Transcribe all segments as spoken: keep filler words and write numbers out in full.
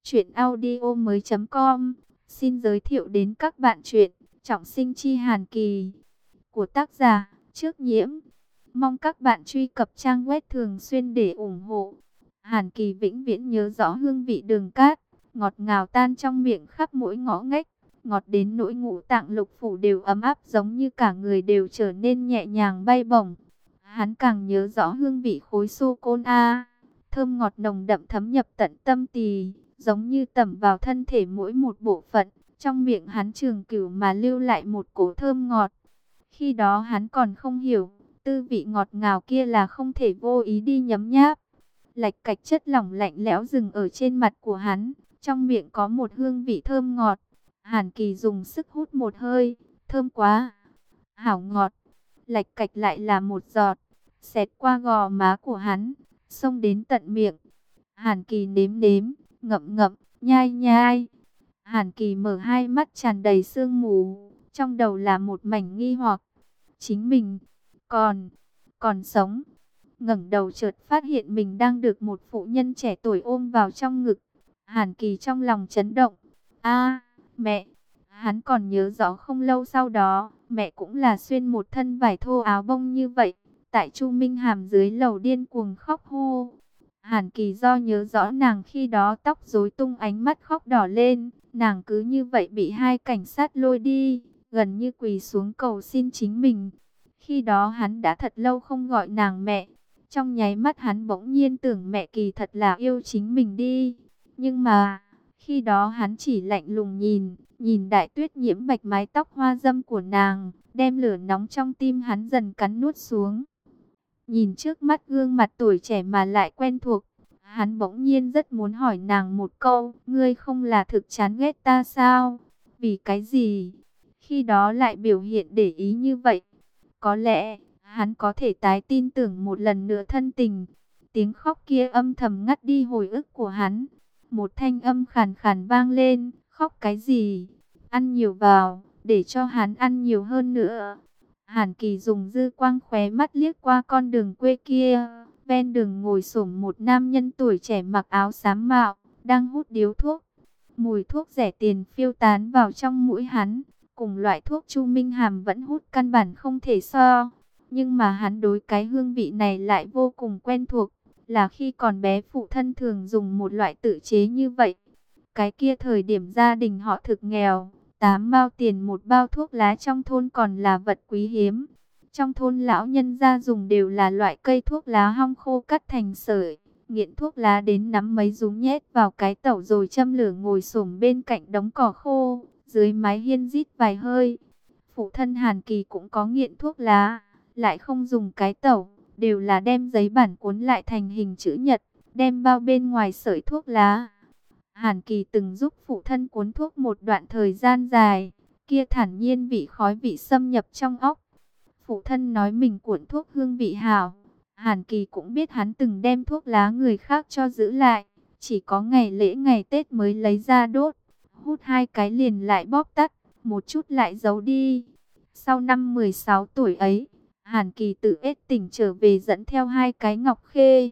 Chuyện audio mới com xin giới thiệu đến các bạn chuyện Trọng sinh chi Hàn Kỳ của tác giả Trước Nhiễm. Mong các bạn truy cập trang web thường xuyên để ủng hộ. Hàn Kỳ vĩnh viễn nhớ rõ hương vị đường cát, ngọt ngào tan trong miệng khắp mỗi ngõ ngách, ngọt đến nỗi ngũ tạng lục phủ đều ấm áp, giống như cả người đều trở nên nhẹ nhàng bay bổng. Hắn càng nhớ rõ hương vị khối sô-cô-la, thơm ngọt nồng đậm thấm nhập tận tâm tỳ, giống như tẩm vào thân thể mỗi một bộ phận. Trong miệng hắn trường cửu mà lưu lại một cỗ thơm ngọt. Khi đó hắn còn không hiểu, tư vị ngọt ngào kia là không thể vô ý đi nhấm nháp. Lạch cạch chất lỏng lạnh lẽo dừng ở trên mặt của hắn, trong miệng có một hương vị thơm ngọt. Hàn Kỳ dùng sức hút một hơi, thơm quá, hảo ngọt. Lạch cạch lại là một giọt, xẹt qua gò má của hắn, xông đến tận miệng. Hàn Kỳ nếm nếm, ngậm ngậm, nhai nhai. Hàn Kỳ mở hai mắt tràn đầy sương mù, trong đầu là một mảnh nghi hoặc. Chính mình còn còn sống. Ngẩng đầu chợt phát hiện mình đang được một phụ nhân trẻ tuổi ôm vào trong ngực. Hàn Kỳ trong lòng chấn động. A, mẹ. Hắn còn nhớ rõ không lâu sau đó, mẹ cũng là xuyên một thân vải thô áo bông như vậy, tại Chu Minh Hàm dưới lầu điên cuồng khóc hô. Hàn Kỳ do nhớ rõ nàng khi đó tóc rối tung, ánh mắt khóc đỏ lên, nàng cứ như vậy bị hai cảnh sát lôi đi, gần như quỳ xuống cầu xin chính mình. Khi đó hắn đã thật lâu không gọi nàng mẹ, trong nháy mắt hắn bỗng nhiên tưởng mẹ kỳ thật là yêu chính mình đi. Nhưng mà, khi đó hắn chỉ lạnh lùng nhìn, nhìn Đại Tuyết Nhiễm bạch mái tóc hoa dâm của nàng, đem lửa nóng trong tim hắn dần cắn nuốt xuống. Nhìn trước mắt gương mặt tuổi trẻ mà lại quen thuộc, hắn bỗng nhiên rất muốn hỏi nàng một câu, ngươi không là thực chán ghét ta sao? Vì cái gì? Khi đó lại biểu hiện để ý như vậy. Có lẽ, hắn có thể tái tin tưởng một lần nữa thân tình. Tiếng khóc kia âm thầm ngắt đi hồi ức của hắn. Một thanh âm khàn khàn vang lên, khóc cái gì? Ăn nhiều vào, để cho hắn ăn nhiều hơn nữa. Hàn Kỳ dùng dư quang khóe mắt liếc qua con đường quê kia, ven đường ngồi xổm một nam nhân tuổi trẻ mặc áo xám mạo, đang hút điếu thuốc. Mùi thuốc rẻ tiền phiêu tán vào trong mũi hắn, cùng loại thuốc Chu Minh Hàm vẫn hút căn bản không thể so. Nhưng mà hắn đối cái hương vị này lại vô cùng quen thuộc, là khi còn bé phụ thân thường dùng một loại tự chế như vậy. Cái kia thời điểm gia đình họ thực nghèo, tám mao tiền một bao thuốc lá trong thôn còn là vật quý hiếm. Trong thôn lão nhân gia dùng đều là loại cây thuốc lá hong khô cắt thành sợi, nghiện thuốc lá đến nắm mấy rúm nhét vào cái tẩu rồi châm lửa ngồi xổm bên cạnh đống cỏ khô, dưới mái hiên rít vài hơi. Phụ thân Hàn Kỳ cũng có nghiện thuốc lá, lại không dùng cái tẩu, đều là đem giấy bản cuốn lại thành hình chữ nhật, đem bao bên ngoài sợi thuốc lá. Hàn Kỳ từng giúp phụ thân cuốn thuốc một đoạn thời gian dài, kia thản nhiên vị khói vị xâm nhập trong óc. Phụ thân nói mình cuộn thuốc hương vị hảo, Hàn Kỳ cũng biết hắn từng đem thuốc lá người khác cho giữ lại, chỉ có ngày lễ ngày Tết mới lấy ra đốt, hút hai cái liền lại bóp tắt, một chút lại giấu đi. Sau năm mười sáu tuổi ấy, Hàn Kỳ tự ết tỉnh trở về dẫn theo hai cái ngọc khê.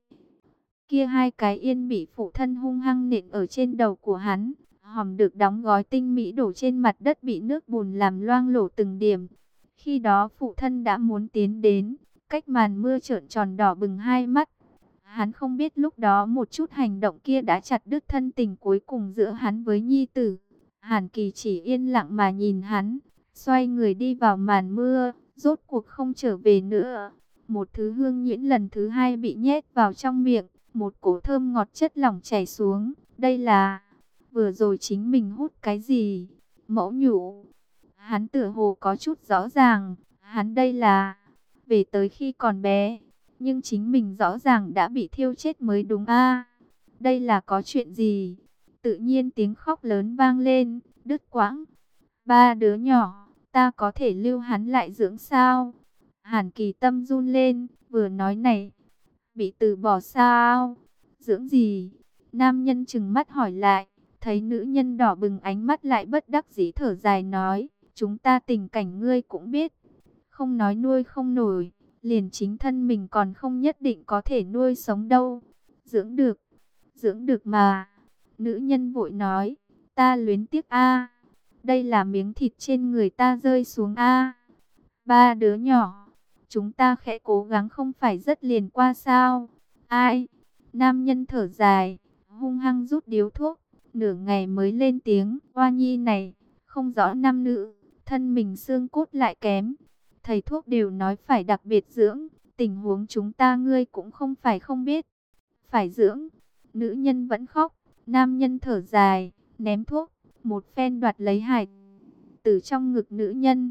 Kia hai cái yên bị phụ thân hung hăng nện ở trên đầu của hắn, hòm được đóng gói tinh mỹ đổ trên mặt đất bị nước bùn làm loang lổ từng điểm. Khi đó phụ thân đã muốn tiến đến, cách màn mưa trợn tròn đỏ bừng hai mắt. Hắn không biết lúc đó một chút hành động kia đã chặt đứt thân tình cuối cùng giữa hắn với nhi tử. Hàn Kỳ chỉ yên lặng mà nhìn hắn, xoay người đi vào màn mưa, rốt cuộc không trở về nữa. Một thứ hương nhuyễn lần thứ hai bị nhét vào trong miệng, một cỗ thơm ngọt chất lỏng chảy xuống. Đây là, vừa rồi chính mình hút cái gì? Mẫu nhũ. Hắn tựa hồ có chút rõ ràng, hắn đây là, về tới khi còn bé, nhưng chính mình rõ ràng đã bị thiêu chết mới đúng a. Đây là có chuyện gì? Tự nhiên tiếng khóc lớn vang lên, đứt quãng. Ba đứa nhỏ, ta có thể lưu hắn lại dưỡng sao? Hàn Kỳ tâm run lên, vừa nói này, bị từ bỏ sao? Dưỡng gì? Nam nhân trừng mắt hỏi lại, thấy nữ nhân đỏ bừng ánh mắt lại bất đắc dĩ thở dài nói, chúng ta tình cảnh ngươi cũng biết, không nói nuôi không nổi, liền chính thân mình còn không nhất định có thể nuôi sống đâu. Dưỡng được, dưỡng được mà. Nữ nhân vội nói, ta luyến tiếc a, đây là miếng thịt trên người ta rơi xuống a. Ba đứa nhỏ, chúng ta khẽ cố gắng không phải rất liền qua sao? Ai? Nam nhân thở dài, hung hăng rút điếu thuốc, nửa ngày mới lên tiếng, Oa Nhi này, không rõ nam nữ, thân mình xương cốt lại kém. Thầy thuốc đều nói phải đặc biệt dưỡng, tình huống chúng ta ngươi cũng không phải không biết. Phải dưỡng, nữ nhân vẫn khóc, nam nhân thở dài, ném thuốc, một phen đoạt lấy hải từ trong ngực nữ nhân.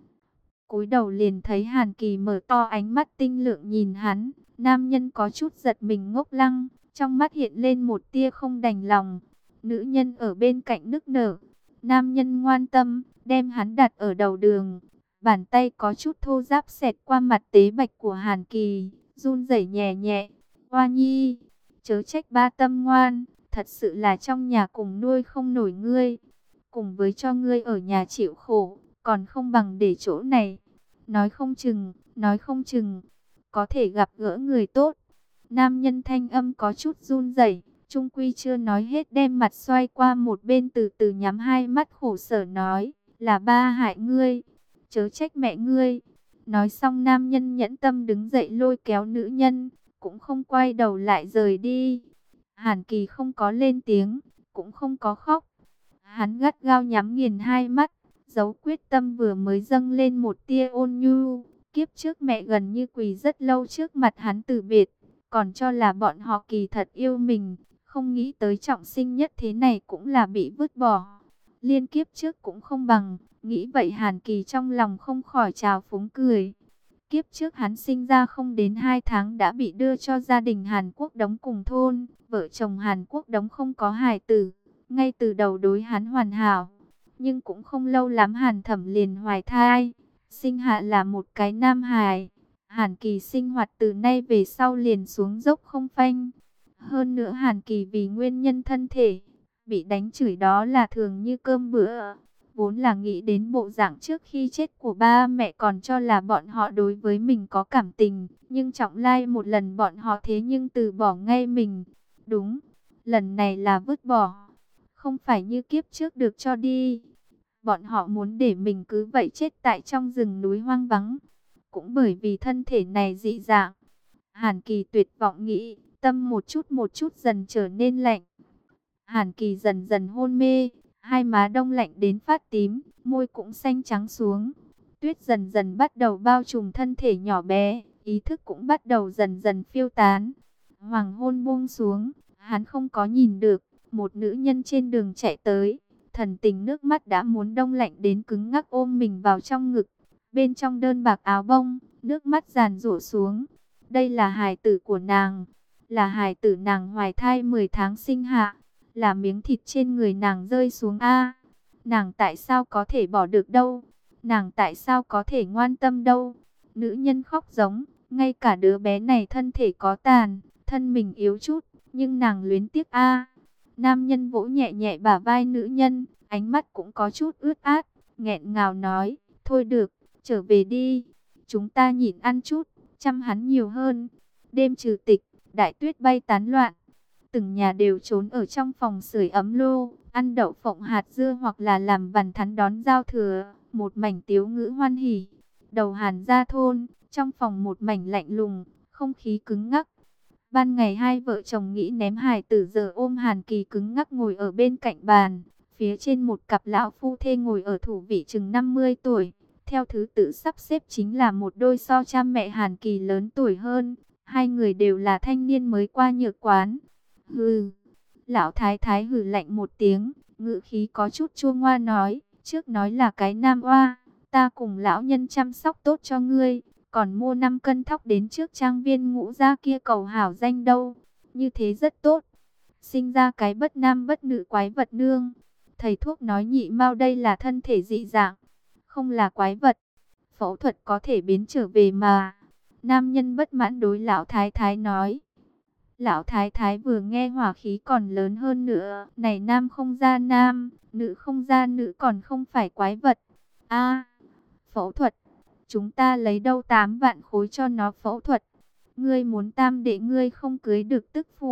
Cúi đầu liền thấy Hàn Kỳ mở to ánh mắt tinh lượng nhìn hắn, nam nhân có chút giật mình ngốc lăng, trong mắt hiện lên một tia không đành lòng. Nữ nhân ở bên cạnh nức nở, nam nhân ngoan tâm, đem hắn đặt ở đầu đường. Bàn tay có chút thô ráp xẹt qua mặt tế bạch của Hàn Kỳ, run rẩy nhẹ nhẹ. Hoa Nhi, chớ trách ba tâm ngoan, thật sự là trong nhà cùng nuôi không nổi ngươi. Cùng với cho ngươi ở nhà chịu khổ, còn không bằng để chỗ này. Nói không chừng, nói không chừng, có thể gặp gỡ người tốt. Nam nhân thanh âm có chút run rẩy, trung quy chưa nói hết đem mặt xoay qua một bên từ từ nhắm hai mắt khổ sở nói, là ba hại ngươi, chớ trách mẹ ngươi. Nói xong nam nhân nhẫn tâm đứng dậy lôi kéo nữ nhân, cũng không quay đầu lại rời đi. Hàn Kỳ không có lên tiếng, cũng không có khóc. Hắn gắt gao nhắm nghiền hai mắt, dấu quyết tâm vừa mới dâng lên một tia ôn nhu. Kiếp trước mẹ gần như quỳ rất lâu trước mặt hắn từ biệt, còn cho là bọn họ kỳ thật yêu mình, không nghĩ tới trọng sinh nhất thế này cũng là bị vứt bỏ. Liên kiếp trước cũng không bằng, nghĩ vậy Hàn Kỳ trong lòng không khỏi trào phúng cười. Kiếp trước hắn sinh ra không đến hai tháng đã bị đưa cho gia đình Hàn Quốc Đống cùng thôn, vợ chồng Hàn Quốc Đống không có hài tử, ngay từ đầu đối hắn hoàn hảo. Nhưng cũng không lâu lắm Hàn Thẩm liền hoài thai, sinh hạ là một cái nam hài. Hàn Kỳ sinh hoạt từ nay về sau liền xuống dốc không phanh. Hơn nữa Hàn Kỳ vì nguyên nhân thân thể, bị đánh chửi đó là thường như cơm bữa. Vốn là nghĩ đến bộ dạng trước khi chết của ba mẹ còn cho là bọn họ đối với mình có cảm tình. Nhưng trọng lai một lần bọn họ thế nhưng từ bỏ ngay mình. Đúng, lần này là vứt bỏ, không phải như kiếp trước được cho đi. Bọn họ muốn để mình cứ vậy chết tại trong rừng núi hoang vắng. Cũng bởi vì thân thể này dị dạng. Hàn Kỳ tuyệt vọng nghĩ, tâm một chút một chút dần trở nên lạnh. Hàn Kỳ dần dần hôn mê, hai má đông lạnh đến phát tím, môi cũng xanh trắng xuống. Tuyết dần dần bắt đầu bao trùm thân thể nhỏ bé, ý thức cũng bắt đầu dần dần phiêu tán. Hoàng hôn buông xuống, hắn không có nhìn được, một nữ nhân trên đường chạy tới. Thần tình nước mắt đã muốn đông lạnh đến cứng ngắc ôm mình vào trong ngực. Bên trong đơn bạc áo bông, nước mắt giàn rủa xuống. Đây là hài tử của nàng, là hài tử nàng hoài thai mười tháng sinh hạ, là miếng thịt trên người nàng rơi xuống a. Nàng tại sao có thể bỏ được đâu? Nàng tại sao có thể ngoan tâm đâu? Nữ nhân khóc giống, ngay cả đứa bé này thân thể có tàn, thân mình yếu chút, nhưng nàng luyến tiếc a. Nam nhân vỗ nhẹ nhẹ bả vai nữ nhân, ánh mắt cũng có chút ướt át, nghẹn ngào nói, thôi được, trở về đi, chúng ta nhịn ăn chút, chăm hắn nhiều hơn. Đêm trừ tịch, đại tuyết bay tán loạn, từng nhà đều trốn ở trong phòng sưởi ấm lô, ăn đậu phộng hạt dưa hoặc là làm vằn thắn đón giao thừa, một mảnh tiếu ngữ hoan hỉ. Đầu Hàn gia thôn, trong phòng một mảnh lạnh lùng, không khí cứng ngắc. Ban ngày hai vợ chồng nghĩ ném hài tử, giờ ôm Hàn Kỳ cứng ngắc ngồi ở bên cạnh bàn. Phía trên một cặp lão phu thê ngồi ở thủ vị chừng năm mươi tuổi. Theo thứ tự sắp xếp chính là một đôi so cha mẹ Hàn Kỳ lớn tuổi hơn. Hai người đều là thanh niên mới qua nhược quán. Hừ, lão thái thái hừ lạnh một tiếng, ngữ khí có chút chua ngoa nói. Trước nói là cái nam oa, ta cùng lão nhân chăm sóc tốt cho ngươi. Còn mua năm cân thóc đến trước trang viên Ngũ gia kia cầu hảo danh đâu. Như thế rất tốt. Sinh ra cái bất nam bất nữ quái vật nương. Thầy thuốc nói nhị mao đây là thân thể dị dạng, không là quái vật. Phẫu thuật có thể biến trở về mà. Nam nhân bất mãn đối lão thái thái nói. Lão thái thái vừa nghe hỏa khí còn lớn hơn nữa. Này nam không ra nam, nữ không ra nữ còn không phải quái vật. A, phẫu thuật. Chúng ta lấy đâu tám vạn khối cho nó phẫu thuật. Ngươi muốn tam đệ ngươi không cưới được tức phụ.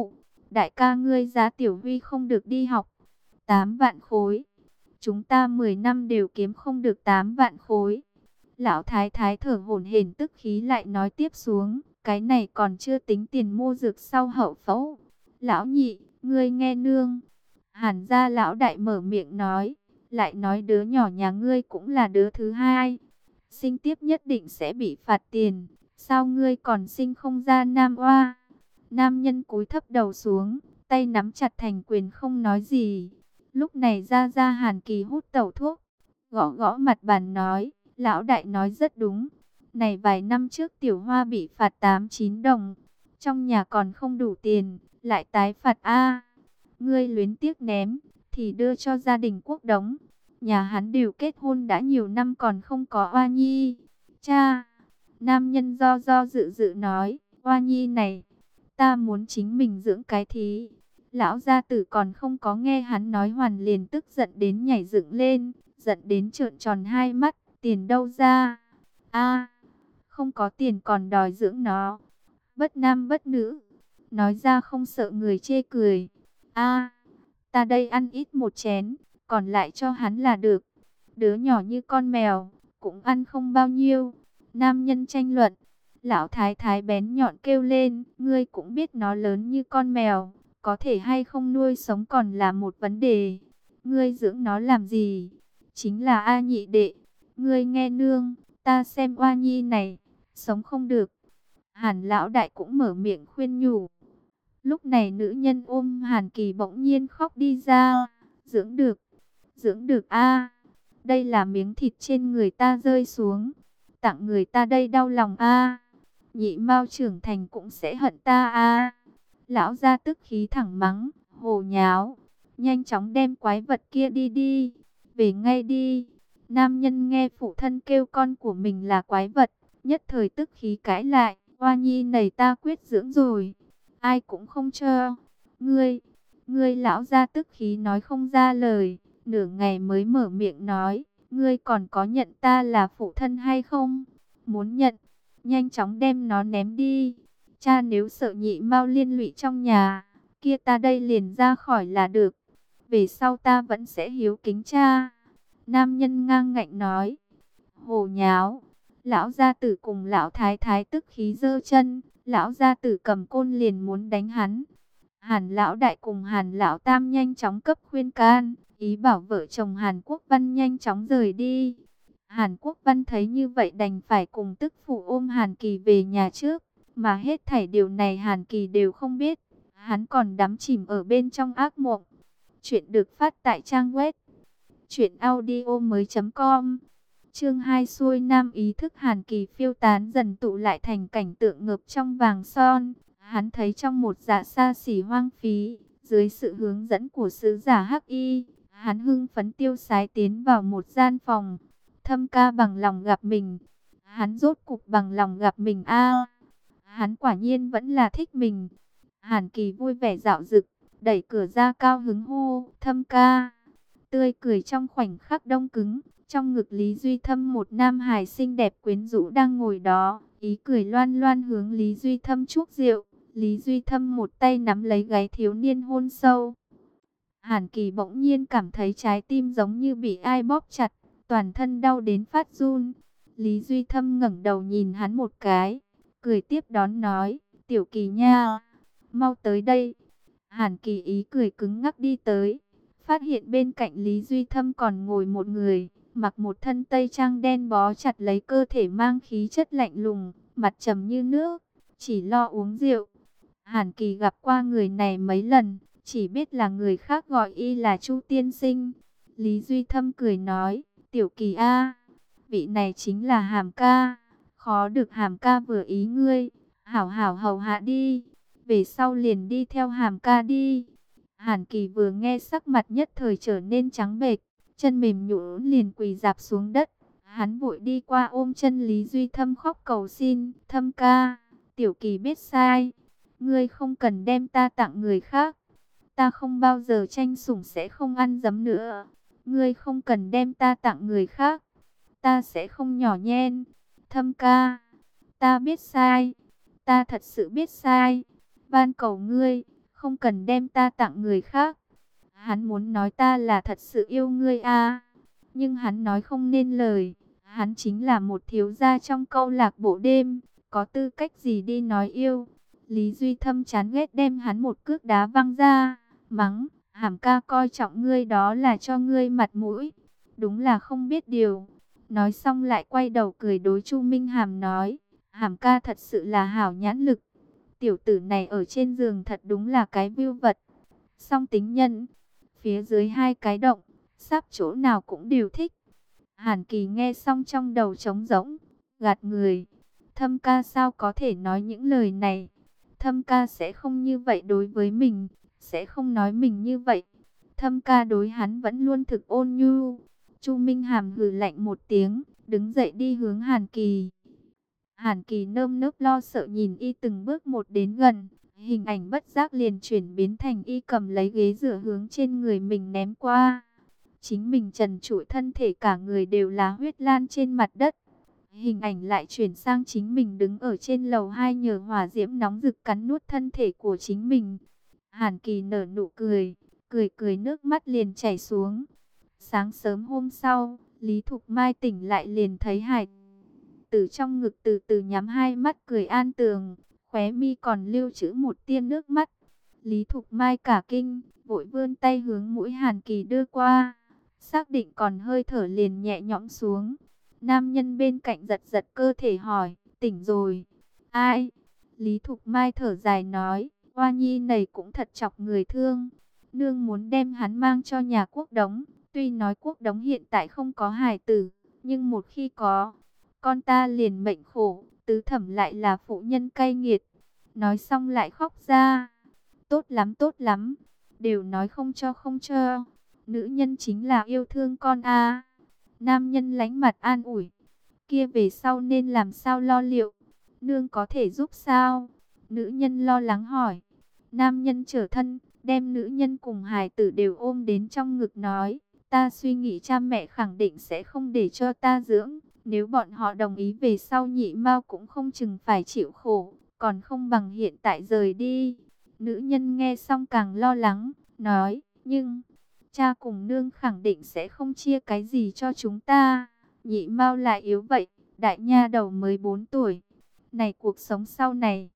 đại ca ngươi giá Tiểu Huy không được đi học. Tám vạn khối. Chúng ta mười năm đều kiếm không được tám vạn khối. Lão thái thái thở hổn hển tức khí lại nói tiếp xuống. Cái này còn chưa tính tiền mua dược sau hậu phẫu. Lão nhị, ngươi nghe nương. Hàn gia lão đại mở miệng nói. Lại nói đứa nhỏ nhà ngươi cũng là đứa thứ hai. Sinh tiếp nhất định sẽ bị phạt tiền. Sao ngươi còn sinh không ra nam oa? Nam nhân cúi thấp đầu xuống, tay nắm chặt thành quyền không nói gì. Lúc này ra ra Hàn Kỳ hút tẩu thuốc, gõ gõ mặt bàn nói, lão đại nói rất đúng. Này vài năm trước Tiểu Hoa bị phạt tám chín đồng, trong nhà còn không đủ tiền, lại tái phạt a. Ngươi luyến tiếc ném, thì đưa cho gia đình Quốc đống. Nhà hắn đều kết hôn đã nhiều năm còn không có oa nhi. Cha, nam nhân do do dự dự nói, oa nhi này, ta muốn chính mình dưỡng cái thí. Lão gia tử còn không có nghe hắn nói hoàn liền tức giận đến nhảy dựng lên, giận đến trợn tròn hai mắt, tiền đâu ra? A, không có tiền còn đòi dưỡng nó. Bất nam bất nữ, nói ra không sợ người chê cười. A, ta đây ăn ít một chén, còn lại cho hắn là được. Đứa nhỏ như con mèo, cũng ăn không bao nhiêu. Nam nhân tranh luận. Lão thái thái bén nhọn kêu lên, ngươi cũng biết nó lớn như con mèo, có thể hay không nuôi sống còn là một vấn đề. Ngươi dưỡng nó làm gì? Chính là A nhị đệ. Ngươi nghe nương, ta xem oa nhi này, sống không được. Hàn lão đại cũng mở miệng khuyên nhủ. Lúc này nữ nhân ôm Hàn Kỳ bỗng nhiên khóc đi ra. Dưỡng được, dưỡng được a, đây là miếng thịt trên người ta rơi xuống. Tặng người ta đây đau lòng a. Nhị Mao trưởng thành cũng sẽ hận ta a. Lão gia tức khí thẳng mắng, hồ nháo. Nhanh chóng đem quái vật kia đi đi. Về ngay đi. Nam nhân nghe phụ thân kêu con của mình là quái vật, nhất thời tức khí cãi lại. Oa nhi này ta quyết dưỡng rồi. Ai cũng không cho. Ngươi, ngươi lão gia tức khí nói không ra lời. Nửa ngày mới mở miệng nói. Ngươi còn có nhận ta là phụ thân hay không? Muốn nhận, nhanh chóng đem nó ném đi. Cha nếu sợ nhị Mao liên lụy trong nhà, kia ta đây liền ra khỏi là được. Về sau ta vẫn sẽ hiếu kính cha. Nam nhân ngang ngạnh nói. Hồ nháo. Lão gia tử cùng lão thái thái tức khí giơ chân. Lão gia tử cầm côn liền muốn đánh hắn. Hàn lão đại cùng Hàn lão tam nhanh chóng cấp khuyên can, ý bảo vợ chồng Hàn Quốc Văn nhanh chóng rời đi. Hàn Quốc Văn thấy như vậy đành phải cùng tức phụ ôm Hàn Kỳ về nhà trước, mà hết thảy điều này Hàn Kỳ đều không biết, hắn còn đắm chìm ở bên trong ác mộng. Chuyện được phát tại trang web truyện audio mới.com. Chương hai xuôi nam ý thức Hàn Kỳ phiêu tán dần tụ lại thành cảnh tượng ngập trong vàng son. Hắn thấy trong một dạ xa xỉ hoang phí, dưới sự hướng dẫn của sứ giả Hắc Y, hắn hưng phấn tiêu sái tiến vào một gian phòng. Thâm ca bằng lòng gặp mình. Hắn rốt cục bằng lòng gặp mình a. Hắn quả nhiên vẫn là thích mình. Hàn Kỳ vui vẻ dạo dực, đẩy cửa ra cao hứng hô, Thâm ca. Tươi cười trong khoảnh khắc đông cứng. Trong ngực Lý Duy Thâm một nam hài xinh đẹp quyến rũ đang ngồi đó. Ý cười loan loan hướng Lý Duy Thâm chuốc rượu. Lý Duy Thâm một tay nắm lấy gáy thiếu niên hôn sâu. Hàn Kỳ bỗng nhiên cảm thấy trái tim giống như bị ai bóp chặt, toàn thân đau đến phát run. Lý Duy Thâm ngẩng đầu nhìn hắn một cái, cười tiếp đón nói, Tiểu Kỳ nha, mau tới đây. Hàn Kỳ ý cười cứng ngắc đi tới, phát hiện bên cạnh Lý Duy Thâm còn ngồi một người, mặc một thân tây trang đen bó chặt lấy cơ thể mang khí chất lạnh lùng, mặt trầm như nước, chỉ lo uống rượu. Hàn Kỳ gặp qua người này mấy lần, chỉ biết là người khác gọi y là Chu tiên sinh. Lý Duy Thâm cười nói, Tiểu Kỳ a, vị này chính là Hàm ca, khó được Hàm ca vừa ý ngươi, hảo hảo hầu hạ đi, về sau liền đi theo Hàm ca đi. Hàn Kỳ vừa nghe sắc mặt nhất thời trở nên trắng bệch, chân mềm nhũn liền quỳ rạp xuống đất. Hắn vội đi qua ôm chân Lý Duy Thâm khóc cầu xin, Thâm ca, Tiểu Kỳ biết sai. Ngươi không cần đem ta tặng người khác. Ta không bao giờ tranh sủng sẽ không ăn dấm nữa. Ngươi không cần đem ta tặng người khác. Ta sẽ không nhỏ nhen. Thâm ca, ta biết sai. Ta thật sự biết sai. Van cầu ngươi, không cần đem ta tặng người khác. Hắn muốn nói ta là thật sự yêu ngươi a, nhưng hắn nói không nên lời. Hắn chính là một thiếu gia trong câu lạc bộ đêm, có tư cách gì đi nói yêu. Lý Duy Thâm chán ghét đem hắn một cước đá văng ra, mắng, Hàm ca coi trọng ngươi đó là cho ngươi mặt mũi, đúng là không biết điều. Nói xong lại quay đầu cười đối Chu Minh Hàm nói, Hàm ca thật sự là hảo nhãn lực. Tiểu tử này ở trên giường thật đúng là cái vưu vật. Song tính nhân, phía dưới hai cái động, sắp chỗ nào cũng đều thích. Hàn Kỳ nghe xong trong đầu trống rỗng, gạt người. Thâm ca sao có thể nói những lời này? Thâm ca sẽ không như vậy đối với mình, sẽ không nói mình như vậy. Thâm ca đối hắn vẫn luôn thực ôn nhu. Chu Minh Hàm hừ lạnh một tiếng, đứng dậy đi hướng Hàn Kỳ. Hàn Kỳ nơm nớp lo sợ nhìn y từng bước một đến gần, hình ảnh bất giác liền chuyển biến thành y cầm lấy ghế rửa hướng trên người mình ném qua. Chính mình trần trụi thân thể cả người đều là huyết lan trên mặt đất. Hình ảnh lại chuyển sang chính mình đứng ở trên lầu hai nhờ hỏa diễm nóng rực cắn nuốt thân thể của chính mình. Hàn Kỳ nở nụ cười, cười cười nước mắt liền chảy xuống. Sáng sớm hôm sau, Lý Thục Mai tỉnh lại liền thấy Hải Tử trong ngực từ từ nhắm hai mắt cười an tường, khóe mi còn lưu trữ một tia nước mắt. Lý Thục Mai cả kinh, vội vươn tay hướng mũi Hàn Kỳ đưa qua, xác định còn hơi thở liền nhẹ nhõm xuống. Nam nhân bên cạnh giật giật cơ thể hỏi, tỉnh rồi. Ai? Lý Thục Mai thở dài nói, Hoa Nhi này cũng thật chọc người thương. Nương muốn đem hắn mang cho nhà Quốc Đống. Tuy nói Quốc Đống hiện tại không có hài tử, nhưng một khi có, con ta liền mệnh khổ. Tứ thẩm lại là phụ nhân cay nghiệt. Nói xong lại khóc ra. Tốt lắm tốt lắm, đều nói không cho không cho. Nữ nhân chính là yêu thương con a. Nam nhân lánh mặt an ủi, kia về sau nên làm sao lo liệu? Nương có thể giúp sao? Nữ nhân lo lắng hỏi. Nam nhân trở thân, đem nữ nhân cùng hài tử đều ôm đến trong ngực nói, ta suy nghĩ cha mẹ khẳng định sẽ không để cho ta dưỡng. Nếu bọn họ đồng ý về sau Nhị Mao cũng không chừng phải chịu khổ, còn không bằng hiện tại rời đi. Nữ nhân nghe xong càng lo lắng, nói, nhưng cha cùng nương khẳng định sẽ không chia cái gì cho chúng ta. Nhị Mao lại yếu vậy, đại nha đầu mới bốn tuổi. Này cuộc sống sau này.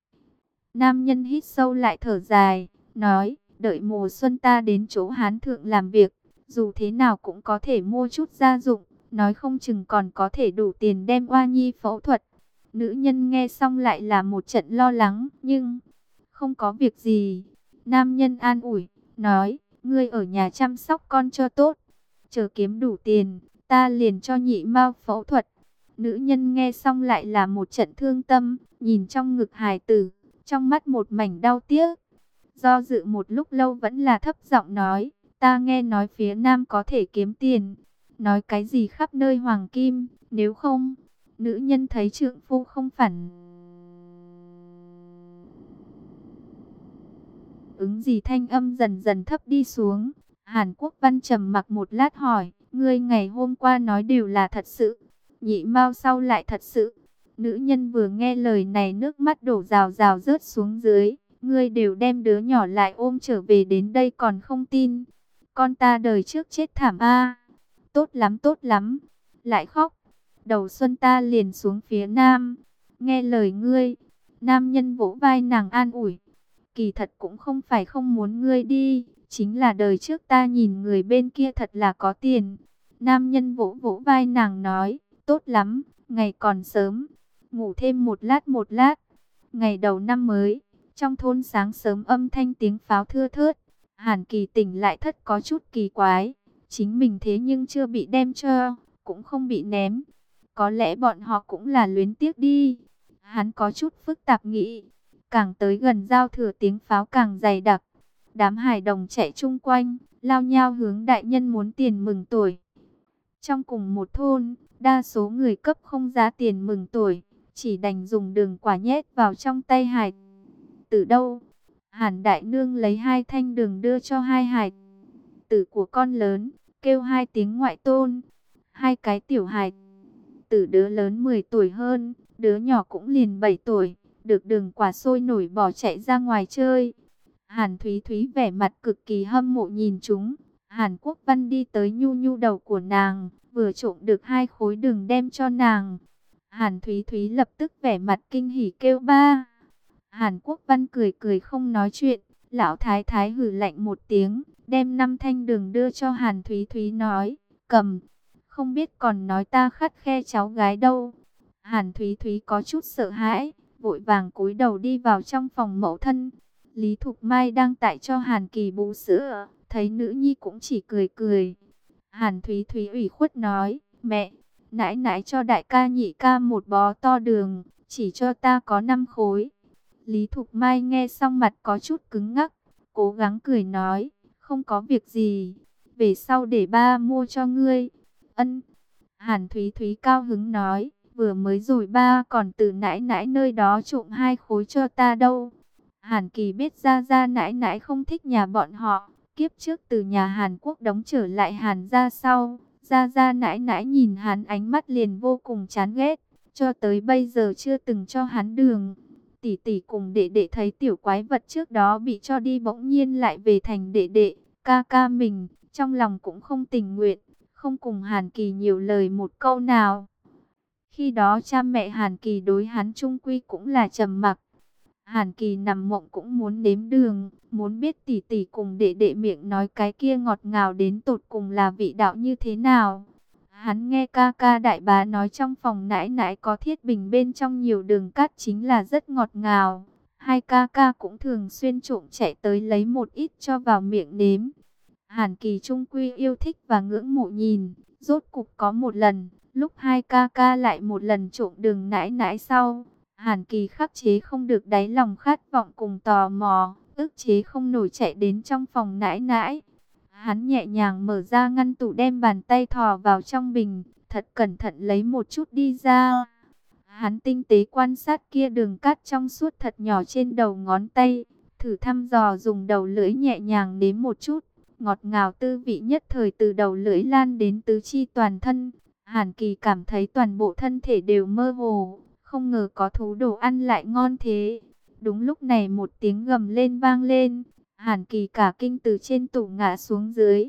Nam nhân hít sâu lại thở dài, nói, đợi mùa xuân ta đến chỗ Hán Thượng làm việc, dù thế nào cũng có thể mua chút gia dụng, nói không chừng còn có thể đủ tiền đem Oa Nhi phẫu thuật. Nữ nhân nghe xong lại là một trận lo lắng, nhưng không có việc gì. Nam nhân an ủi, nói, ngươi ở nhà chăm sóc con cho tốt, chờ kiếm đủ tiền, ta liền cho Nhị Mao phẫu thuật. Nữ nhân nghe xong lại là một trận thương tâm, nhìn trong ngực hài tử, trong mắt một mảnh đau tiếc. Do dự một lúc lâu vẫn là thấp giọng nói, ta nghe nói phía Nam có thể kiếm tiền. Nói cái gì khắp nơi hoàng kim, nếu không. Nữ nhân thấy trượng phu không phản ứng gì, thanh âm dần dần thấp đi xuống. Hàn Quốc Văn trầm mặc một lát hỏi, ngươi ngày hôm qua nói đều là thật sự, Nhị Mao sau lại thật sự? Nữ nhân vừa nghe lời này nước mắt đổ rào rào rớt xuống dưới. Ngươi đều đem đứa nhỏ lại ôm trở về đến đây còn không tin. Con ta đời trước chết thảm a. Tốt lắm tốt lắm. Lại khóc. Đầu xuân ta liền xuống phía Nam. Nghe lời ngươi. Nam nhân vỗ vai nàng an ủi. Kỳ thật cũng không phải không muốn ngươi đi. Chính là đời trước ta nhìn người bên kia thật là có tiền. Nam nhân vỗ vỗ vai nàng nói. Tốt lắm. Ngày còn sớm. Ngủ thêm một lát một lát. Ngày đầu năm mới. Trong thôn sáng sớm âm thanh tiếng pháo thưa thớt. Hàn Kỳ tỉnh lại thất có chút kỳ quái. Chính mình thế nhưng chưa bị đem cho, cũng không bị ném. Có lẽ bọn họ cũng là luyến tiếc đi. Hắn có chút phức tạp nghĩ. Càng tới gần giao thừa tiếng pháo càng dày đặc. Đám hài đồng chạy chung quanh, lao nhao hướng đại nhân muốn tiền mừng tuổi. Trong cùng một thôn, đa số người cấp không giá tiền mừng tuổi, chỉ đành dùng đường quả nhét vào trong tay hài tử đâu. Hàn đại nương lấy hai thanh đường đưa cho hai hài tử của con lớn, kêu hai tiếng ngoại tôn. Hai cái tiểu hài tử, đứa lớn mười tuổi hơn, đứa nhỏ cũng liền bảy tuổi, được đường quả sôi nổi bỏ chạy ra ngoài chơi. Hàn Thúy Thúy vẻ mặt cực kỳ hâm mộ nhìn chúng. Hàn Quốc Văn đi tới nhu nhu đầu của nàng, vừa trộm được hai khối đường đem cho nàng. Hàn Thúy Thúy lập tức vẻ mặt kinh hỉ kêu ba. Hàn Quốc Văn cười cười không nói chuyện. Lão Thái Thái hừ lạnh một tiếng, đem năm thanh đường đưa cho Hàn Thúy Thúy nói, cầm. Không biết còn nói ta khắt khe cháu gái đâu. Hàn Thúy Thúy có chút sợ hãi, vội vàng cúi đầu đi vào trong phòng mẫu thân. Lý Thục Mai đang tại cho Hàn Kỳ bú sữa, thấy nữ nhi cũng chỉ cười cười. Hàn Thúy Thúy ủy khuất nói, mẹ, nãi nãi cho đại ca nhị ca một bó to đường, chỉ cho ta có năm khối. Lý Thục Mai nghe xong mặt có chút cứng ngắc, cố gắng cười nói, không có việc gì, về sau để ba mua cho ngươi. Ân. Hàn Thúy Thúy cao hứng nói, vừa mới rồi ba còn từ nãi nãi nơi đó trộm hai khối cho ta đâu. Hàn Kỳ biết ra ra nãi nãi không thích nhà bọn họ, kiếp trước từ nhà Hàn Quốc đóng trở lại Hàn gia sau, ra ra nãi nãi nhìn hắn ánh mắt liền vô cùng chán ghét, cho tới bây giờ chưa từng cho hắn đường. Tỷ tỷ cùng đệ đệ thấy tiểu quái vật trước đó bị cho đi bỗng nhiên lại về thành đệ đệ, ca ca mình, trong lòng cũng không tình nguyện, không cùng Hàn Kỳ nhiều lời một câu nào. Khi đó cha mẹ Hàn Kỳ đối hắn chung quy cũng là trầm mặc. Hàn Kỳ nằm mộng cũng muốn nếm đường, muốn biết tỷ tỷ cùng đệ đệ miệng nói cái kia ngọt ngào đến tột cùng là vị đạo như thế nào. Hắn nghe ca ca đại bá nói trong phòng nãi nãi có thiết bình bên trong nhiều đường cát chính là rất ngọt ngào. Hai ca ca cũng thường xuyên trộm chạy tới lấy một ít cho vào miệng nếm. Hàn Kỳ trung quy yêu thích và ngưỡng mộ nhìn, rốt cục có một lần, lúc hai ca ca lại một lần trộm đường nãi nãi sau. Hàn Kỳ khắc chế không được đáy lòng khát vọng cùng tò mò, ức chế không nổi chạy đến trong phòng nãi nãi. Hắn nhẹ nhàng mở ra ngăn tủ đem bàn tay thò vào trong bình, thật cẩn thận lấy một chút đi ra. Hắn tinh tế quan sát kia đường cát trong suốt thật nhỏ trên đầu ngón tay, thử thăm dò dùng đầu lưỡi nhẹ nhàng nếm một chút. Ngọt ngào tư vị nhất thời từ đầu lưỡi lan đến tứ chi toàn thân. Hàn Kỳ cảm thấy toàn bộ thân thể đều mơ hồ, không ngờ có thú đồ ăn lại ngon thế. Đúng lúc này một tiếng gầm lên vang lên, Hàn Kỳ cả kinh từ trên tủ ngã xuống dưới.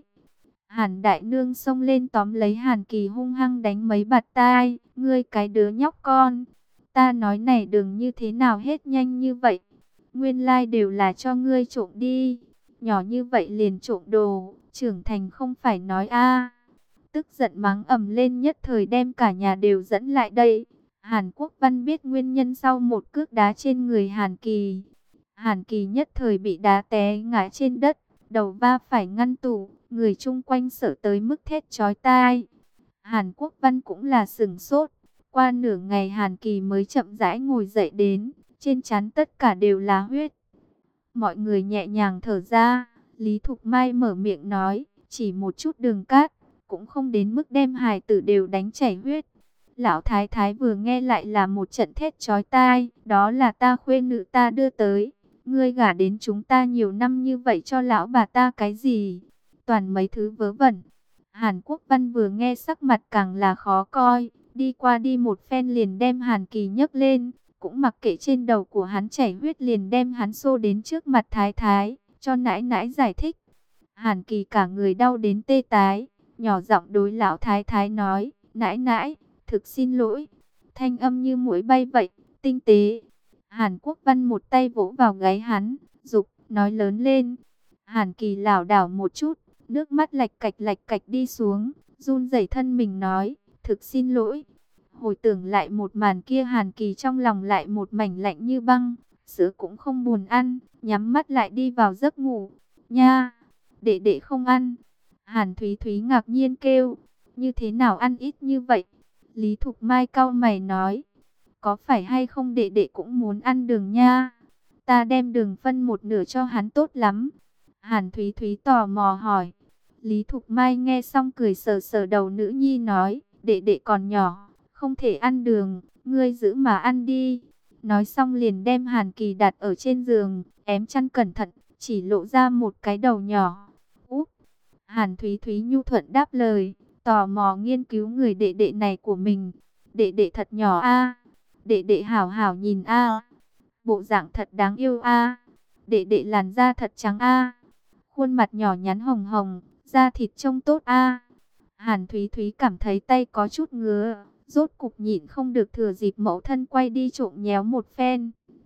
Hàn Đại Nương xông lên tóm lấy Hàn Kỳ hung hăng đánh mấy bạt tai, ngươi cái đứa nhóc con, ta nói này đừng như thế nào hết nhanh như vậy, nguyên lai đều là cho ngươi trộm đi. Nhỏ như vậy liền trộm đồ, trưởng thành không phải nói a. Tức giận mắng ầm lên nhất thời đem cả nhà đều dẫn lại đây. Hàn Quốc Văn biết nguyên nhân sau một cước đá trên người Hàn Kỳ. Hàn Kỳ nhất thời bị đá té ngã trên đất, đầu va phải ngăn tủ, người chung quanh sợ tới mức thét chói tai. Hàn Quốc Văn cũng là sửng sốt, qua nửa ngày Hàn Kỳ mới chậm rãi ngồi dậy đến, trên trán tất cả đều là huyết. Mọi người nhẹ nhàng thở ra, Lý Thục Mai mở miệng nói, chỉ một chút đường cát, cũng không đến mức đem hài tử đều đánh chảy huyết. Lão Thái Thái vừa nghe lại là một trận thét chói tai, đó là ta khuê nữ ta đưa tới, ngươi gả đến chúng ta nhiều năm như vậy cho lão bà ta cái gì? Toàn mấy thứ vớ vẩn. Hàn Quốc Văn vừa nghe sắc mặt càng là khó coi, đi qua đi một phen liền đem Hàn Kỳ nhấc lên, cũng mặc kệ trên đầu của hắn chảy huyết liền đem hắn xô đến trước mặt Thái Thái, cho nãi nãi giải thích. Hàn Kỳ cả người đau đến tê tái, nhỏ giọng đối lão Thái Thái nói, nãi nãi, thực xin lỗi. Thanh âm như muỗi bay vậy, tinh tế. Hàn Quốc Văn một tay vỗ vào gáy hắn, dục nói lớn lên. Hàn Kỳ lảo đảo một chút, nước mắt lạch cạch lạch cạch đi xuống, run rẩy thân mình nói, thực xin lỗi. Hồi tưởng lại một màn kia Hàn Kỳ trong lòng lại một mảnh lạnh như băng, sữa cũng không buồn ăn, nhắm mắt lại đi vào giấc ngủ. Nha, đệ đệ không ăn. Hàn Thúy Thúy ngạc nhiên kêu, như thế nào ăn ít như vậy? Lý Thục Mai cau mày nói, có phải hay không đệ đệ cũng muốn ăn đường nha? Ta đem đường phân một nửa cho hắn tốt lắm. Hàn Thúy Thúy tò mò hỏi. Lý Thục Mai nghe xong cười sờ sờ đầu nữ nhi nói, đệ đệ còn nhỏ, không thể ăn đường, ngươi giữ mà ăn đi. Nói xong liền đem Hàn Kỳ đặt ở trên giường, ém chăn cẩn thận, chỉ lộ ra một cái đầu nhỏ. Úp! Hàn Thúy Thúy nhu thuận đáp lời, tò mò nghiên cứu người đệ đệ này của mình. Đệ đệ thật nhỏ a, đệ đệ hảo hảo nhìn a, bộ dạng thật đáng yêu a. đệ đệ làn da thật trắng a, khuôn mặt nhỏ nhắn hồng hồng, da thịt trông tốt a. Hàn Thúy Thúy cảm thấy tay có chút ngứa, rốt cục nhịn không được thừa dịp mẫu thân quay đi trộm nhéo một phen.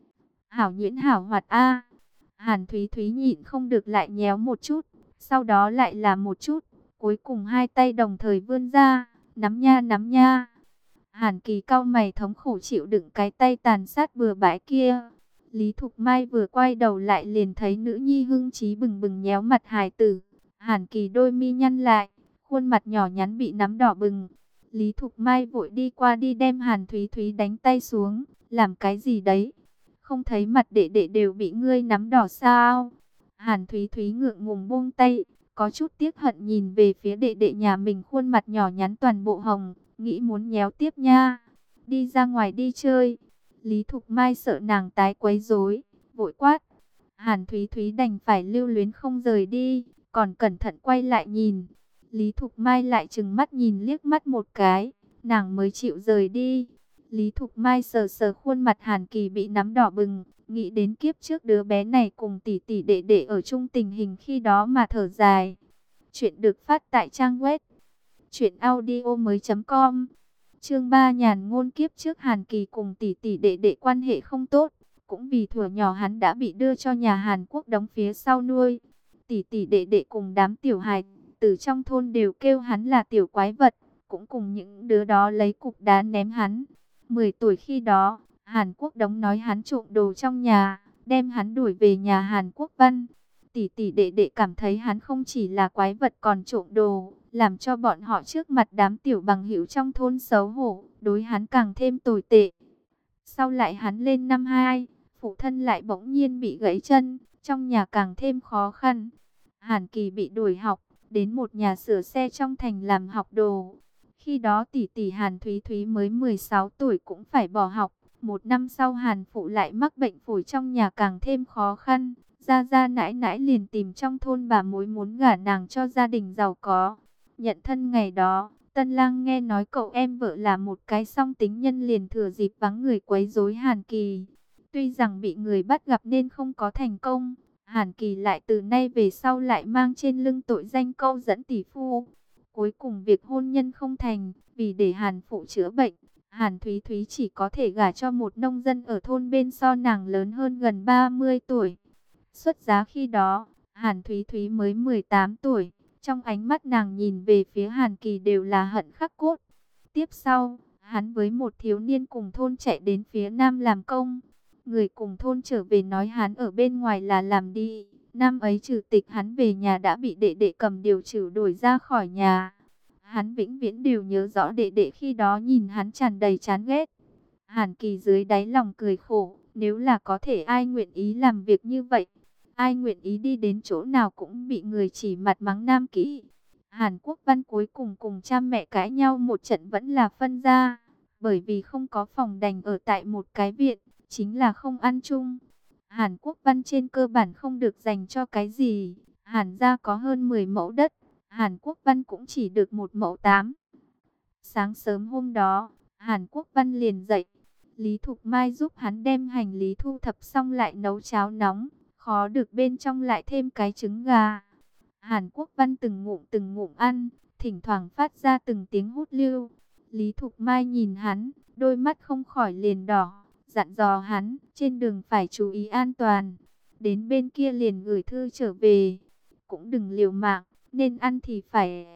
Hảo nhuyễn hảo hoạt a. Hàn Thúy Thúy nhịn không được lại nhéo một chút, sau đó lại là một chút, cuối cùng hai tay đồng thời vươn ra, nắm nha nắm nha. Hàn Kỳ cau mày thống khổ chịu đựng cái tay tàn sát bừa bãi kia. Lý Thục Mai vừa quay đầu lại liền thấy nữ nhi hưng trí bừng bừng nhéo mặt hài tử. Hàn Kỳ đôi mi nhăn lại, khuôn mặt nhỏ nhắn bị nắm đỏ bừng. Lý Thục Mai vội đi qua đi đem Hàn Thúy Thúy đánh tay xuống. Làm cái gì đấy? Không thấy mặt đệ đệ đều bị ngươi nắm đỏ sao? Hàn Thúy Thúy ngượng ngùng buông tay, có chút tiếc hận nhìn về phía đệ đệ nhà mình, khuôn mặt nhỏ nhắn toàn bộ hồng, nghĩ muốn nhéo tiếp nha. Đi ra ngoài đi chơi. Lý Thục Mai sợ nàng tái quấy rối, vội quát. Hàn Thúy Thúy đành phải lưu luyến không rời đi, còn cẩn thận quay lại nhìn. Lý Thục Mai lại trừng mắt nhìn liếc mắt một cái, nàng mới chịu rời đi. Lý Thục Mai sờ sờ khuôn mặt Hàn Kỳ bị nắm đỏ bừng, nghĩ đến kiếp trước đứa bé này cùng tỷ tỷ đệ đệ ở chung tình hình khi đó mà thở dài. Chuyện được phát tại trang web truyện audio mới chấm com. Chương ba, nhàn ngôn. Kiếp trước Hàn Kỳ cùng tỷ tỷ đệ đệ quan hệ không tốt, cũng vì thuở nhỏ hắn đã bị đưa cho nhà Hàn Quốc đóng phía sau nuôi. Tỷ tỷ đệ đệ cùng đám tiểu hài từ trong thôn đều kêu hắn là tiểu quái vật, cũng cùng những đứa đó lấy cục đá ném hắn. mười tuổi khi đó, Hàn Quốc đóng nói hắn trộm đồ trong nhà, đem hắn đuổi về nhà Hàn Quốc Văn. Tỷ tỷ đệ đệ cảm thấy hắn không chỉ là quái vật còn trộm đồ, làm cho bọn họ trước mặt đám tiểu bằng hữu trong thôn xấu hổ, đối hắn càng thêm tồi tệ. Sau lại hắn lên năm hai, phụ thân lại bỗng nhiên bị gãy chân, trong nhà càng thêm khó khăn. Hàn Kỳ bị đuổi học, đến một nhà sửa xe trong thành làm học đồ. Khi đó tỷ tỷ Hàn Thúy Thúy mới mười sáu tuổi cũng phải bỏ học. Một năm sau Hàn phụ lại mắc bệnh phổi, trong nhà càng thêm khó khăn. Gia Gia nãi nãi liền tìm trong thôn bà mối muốn gả nàng cho gia đình giàu có. Nhận thân ngày đó, tân lang nghe nói cậu em vợ là một cái song tính nhân, liền thừa dịp vắng người quấy rối Hàn Kỳ. Tuy rằng bị người bắt gặp nên không có thành công, Hàn Kỳ lại từ nay về sau lại mang trên lưng tội danh câu dẫn tỷ phu. Cuối cùng việc hôn nhân không thành, vì để Hàn phụ chữa bệnh, Hàn Thúy Thúy chỉ có thể gả cho một nông dân ở thôn bên so nàng lớn hơn gần ba mươi tuổi. Xuất giá khi đó, Hàn Thúy Thúy mới mười tám tuổi, trong ánh mắt nàng nhìn về phía Hàn Kỳ đều là hận khắc cốt. Tiếp sau, hắn với một thiếu niên cùng thôn chạy đến phía nam làm công. Người cùng thôn trở về nói hắn ở bên ngoài là làm đi. Năm ấy trừ tịch hắn về nhà đã bị đệ đệ cầm điều trừ đuổi ra khỏi nhà. Hắn vĩnh viễn đều nhớ rõ đệ đệ khi đó nhìn hắn tràn đầy chán ghét. Hàn Kỳ dưới đáy lòng cười khổ, nếu là có thể ai nguyện ý làm việc như vậy, ai nguyện ý đi đến chỗ nào cũng bị người chỉ mặt mắng nam kỹ. Hàn Quốc Văn cuối cùng cùng cha mẹ cãi nhau một trận vẫn là phân ra, bởi vì không có phòng đành ở tại một cái viện, chính là không ăn chung. Hàn Quốc Văn trên cơ bản không được dành cho cái gì, Hàn gia có hơn mười mẫu đất, Hàn Quốc Văn cũng chỉ được một mẫu tám. Sáng sớm hôm đó, Hàn Quốc Văn liền dậy, Lý Thục Mai giúp hắn đem hành lý thu thập xong lại nấu cháo nóng, khó được bên trong lại thêm cái trứng gà. Hàn Quốc Văn từng ngụm từng ngụm ăn, thỉnh thoảng phát ra từng tiếng hút lưu. Lý Thục Mai nhìn hắn, đôi mắt không khỏi liền đỏ, dặn dò hắn, trên đường phải chú ý an toàn. Đến bên kia liền gửi thư trở về, cũng đừng liều mạng, nên ăn thì phải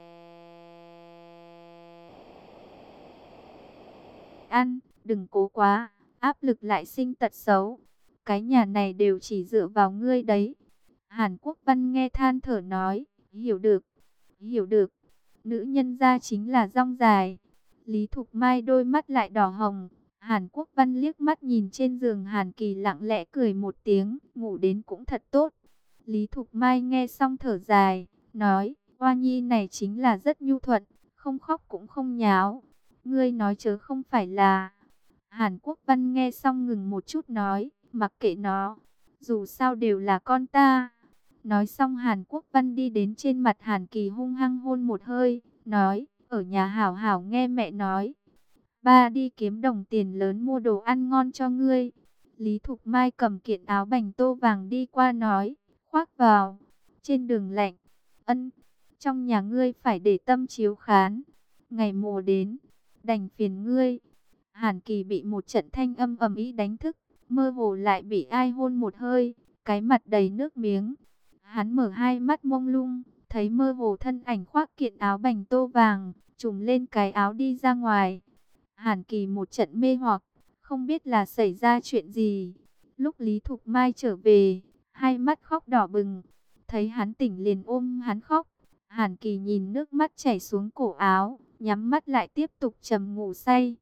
ăn, đừng cố quá, áp lực lại sinh tật xấu. Cái nhà này đều chỉ dựa vào ngươi đấy. Hàn Quốc Văn nghe than thở nói, hiểu được, hiểu được, nữ nhân gia chính là rong dài. Lý Thục Mai đôi mắt lại đỏ hồng. Hàn Quốc Văn liếc mắt nhìn trên giường Hàn Kỳ lặng lẽ cười một tiếng, ngủ đến cũng thật tốt. Lý Thục Mai nghe xong thở dài, nói, Hoa Nhi này chính là rất nhu thuận, không khóc cũng không nháo. Ngươi nói chớ không phải là... Hàn Quốc Văn nghe xong ngừng một chút nói, mặc kệ nó, dù sao đều là con ta. Nói xong Hàn Quốc Văn đi đến trên mặt Hàn Kỳ hung hăng hôn một hơi, nói, ở nhà hảo hảo nghe mẹ nói. Ba đi kiếm đồng tiền lớn mua đồ ăn ngon cho ngươi. Lý Thục Mai cầm kiện áo bành tô vàng đi qua nói, khoác vào. Trên đường lạnh, ân, trong nhà ngươi phải để tâm chiếu khán. Ngày mùa đến, đành phiền ngươi. Hàn Kỳ bị một trận thanh âm ầm ĩ đánh thức, mơ hồ lại bị ai hôn một hơi, cái mặt đầy nước miếng. Hắn mở hai mắt mông lung, thấy mơ hồ thân ảnh khoác kiện áo bành tô vàng, trùm lên cái áo đi ra ngoài. Hàn Kỳ một trận mê hoặc, không biết là xảy ra chuyện gì. Lúc Lý Thục Mai trở về, hai mắt khóc đỏ bừng, thấy hắn tỉnh liền ôm hắn khóc. Hàn Kỳ nhìn nước mắt chảy xuống cổ áo, nhắm mắt lại tiếp tục trầm ngủ say.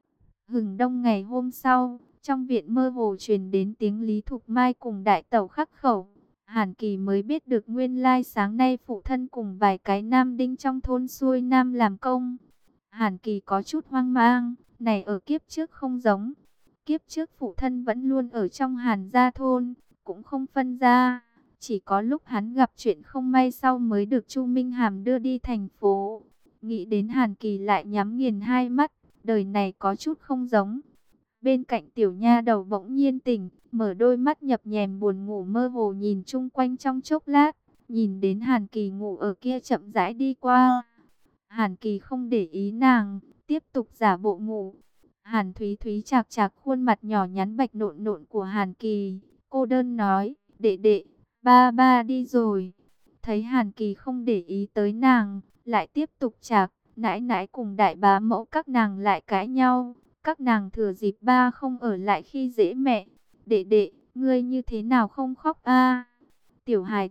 Hừng đông ngày hôm sau, trong viện mơ hồ truyền đến tiếng Lý Thục Mai cùng đại tẩu khắc khẩu. Hàn Kỳ mới biết được nguyên lai sáng nay phụ thân cùng vài cái nam đinh trong thôn xuôi nam làm công. Hàn Kỳ có chút hoang mang, này ở kiếp trước không giống. Kiếp trước phụ thân vẫn luôn ở trong Hàn gia thôn, cũng không phân ra. Chỉ có lúc hắn gặp chuyện không may sau mới được Chu Minh Hàm đưa đi thành phố. Nghĩ đến Hàn Kỳ lại nhắm nghiền hai mắt, đời này có chút không giống. Bên cạnh tiểu nha đầu bỗng nhiên tỉnh, mở đôi mắt nhập nhèm buồn ngủ mơ hồ nhìn chung quanh trong chốc lát, nhìn đến Hàn Kỳ ngủ ở kia chậm rãi đi qua. Hàn Kỳ không để ý nàng, tiếp tục giả bộ ngủ. Hàn Thúy Thúy chạc chạc khuôn mặt nhỏ nhắn bạch nộn nộn của Hàn Kỳ, cô đơn nói, đệ đệ, ba ba đi rồi. Thấy Hàn Kỳ không để ý tới nàng, lại tiếp tục chạc, nãi nãi cùng đại bá mẫu các nàng lại cãi nhau. Các nàng thừa dịp ba không ở lại khi dễ mẹ. Đệ đệ, ngươi như thế nào không khóc a? Tiểu hài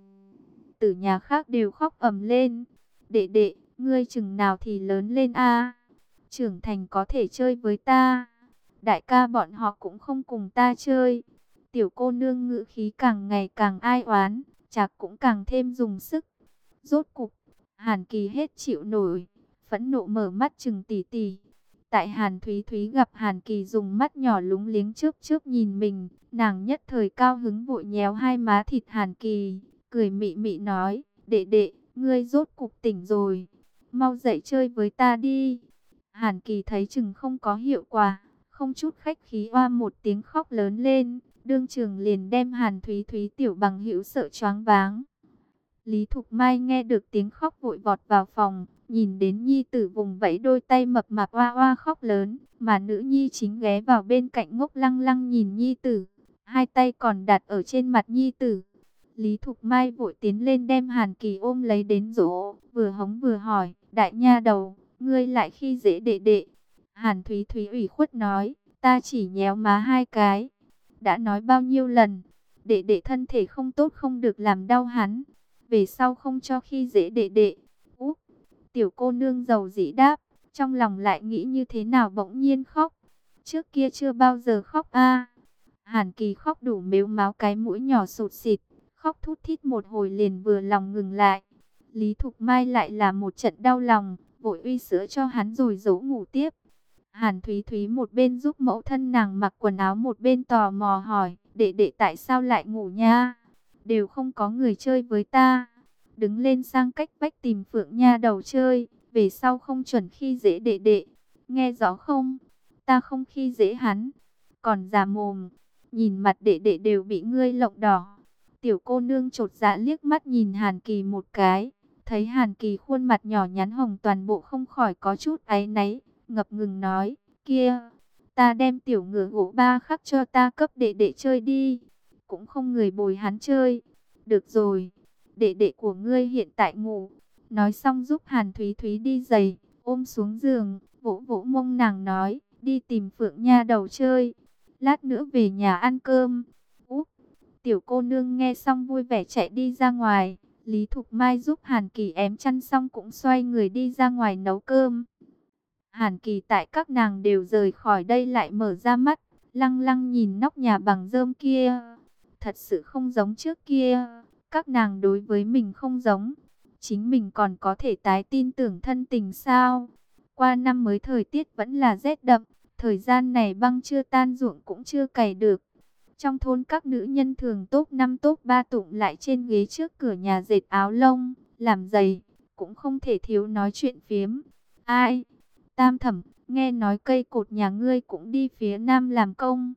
tử nhà khác đều khóc ầm lên. Đệ đệ, ngươi chừng nào thì lớn lên a? Trưởng thành có thể chơi với ta. Đại ca bọn họ cũng không cùng ta chơi. Tiểu cô nương ngữ khí càng ngày càng ai oán, chạc cũng càng thêm dùng sức. Rốt cục, Hàn Kỳ hết chịu nổi, phẫn nộ mở mắt chừng tỉ tỉ. Tại Hàn Thúy Thúy gặp Hàn Kỳ dùng mắt nhỏ lúng liếng chớp chớp nhìn mình, nàng nhất thời cao hứng vội nhéo hai má thịt Hàn Kỳ, cười mị mị nói, đệ đệ, ngươi rốt cục tỉnh rồi, mau dậy chơi với ta đi. Hàn Kỳ thấy chừng không có hiệu quả, không chút khách khí oa một tiếng khóc lớn lên, đương trường liền đem Hàn Thúy Thúy tiểu bằng hữu sợ choáng váng. Lý Thục Mai nghe được tiếng khóc vội vọt vào phòng, nhìn đến nhi tử vùng vẫy đôi tay mập mạp oa oa khóc lớn, mà nữ nhi chính ghé vào bên cạnh ngốc lăng lăng nhìn nhi tử, hai tay còn đặt ở trên mặt nhi tử. Lý Thục Mai vội tiến lên đem Hàn Kỳ ôm lấy đến dỗ, vừa hống vừa hỏi, đại nha đầu, ngươi lại khi dễ đệ đệ. Hàn Thúy Thúy ủy khuất nói, ta chỉ nhéo má hai cái. Đã nói bao nhiêu lần, đệ đệ thân thể không tốt không được làm đau hắn. Về sau không cho khi dễ đệ đệ. Úp, tiểu cô nương giàu dĩ đáp, trong lòng lại nghĩ như thế nào bỗng nhiên khóc. Trước kia chưa bao giờ khóc a. Hàn Kỳ khóc đủ mếu máo cái mũi nhỏ sụt xịt, khóc thút thít một hồi liền vừa lòng ngừng lại. Lý Thục Mai lại là một trận đau lòng, vội uy sữa cho hắn rồi dỗ ngủ tiếp. Hàn Thúy Thúy một bên giúp mẫu thân nàng mặc quần áo một bên tò mò hỏi, đệ đệ tại sao lại ngủ nha? Đều không có người chơi với ta. Đứng lên sang cách vách tìm Phượng nha đầu chơi, về sau không chuẩn khi dễ đệ đệ. Nghe rõ không? Ta không khi dễ hắn. Còn già mồm, nhìn mặt đệ đệ đều bị ngươi lộng đỏ. Tiểu cô nương chột dạ liếc mắt nhìn Hàn Kỳ một cái, thấy Hàn Kỳ khuôn mặt nhỏ nhắn hồng toàn bộ không khỏi có chút áy náy, ngập ngừng nói, kia, ta đem tiểu ngựa gỗ ba khắc cho ta cấp đệ đệ chơi đi, cũng không người bồi hắn chơi. Được rồi, đệ đệ của ngươi hiện tại ngủ. Nói xong giúp Hàn Thúy Thúy đi giày, ôm xuống giường, vỗ vỗ mông nàng nói, đi tìm Phượng nha đầu chơi, lát nữa về nhà ăn cơm. Úp, tiểu cô nương nghe xong vui vẻ chạy đi ra ngoài. Lý Thục Mai giúp Hàn Kỳ ém chăn xong cũng xoay người đi ra ngoài nấu cơm. Hàn Kỳ tại các nàng đều rời khỏi đây lại mở ra mắt, lăng lăng nhìn nóc nhà bằng rơm kia. Thật sự không giống trước kia, các nàng đối với mình không giống. Chính mình còn có thể tái tin tưởng thân tình sao? Qua năm mới thời tiết vẫn là rét đậm, thời gian này băng chưa tan ruộng cũng chưa cày được. Trong thôn các nữ nhân thường top năm top ba tụng lại trên ghế trước cửa nhà dệt áo lông, làm giày, cũng không thể thiếu nói chuyện phiếm. Ai? Tam thẩm, nghe nói cây cột nhà ngươi cũng đi phía nam làm công.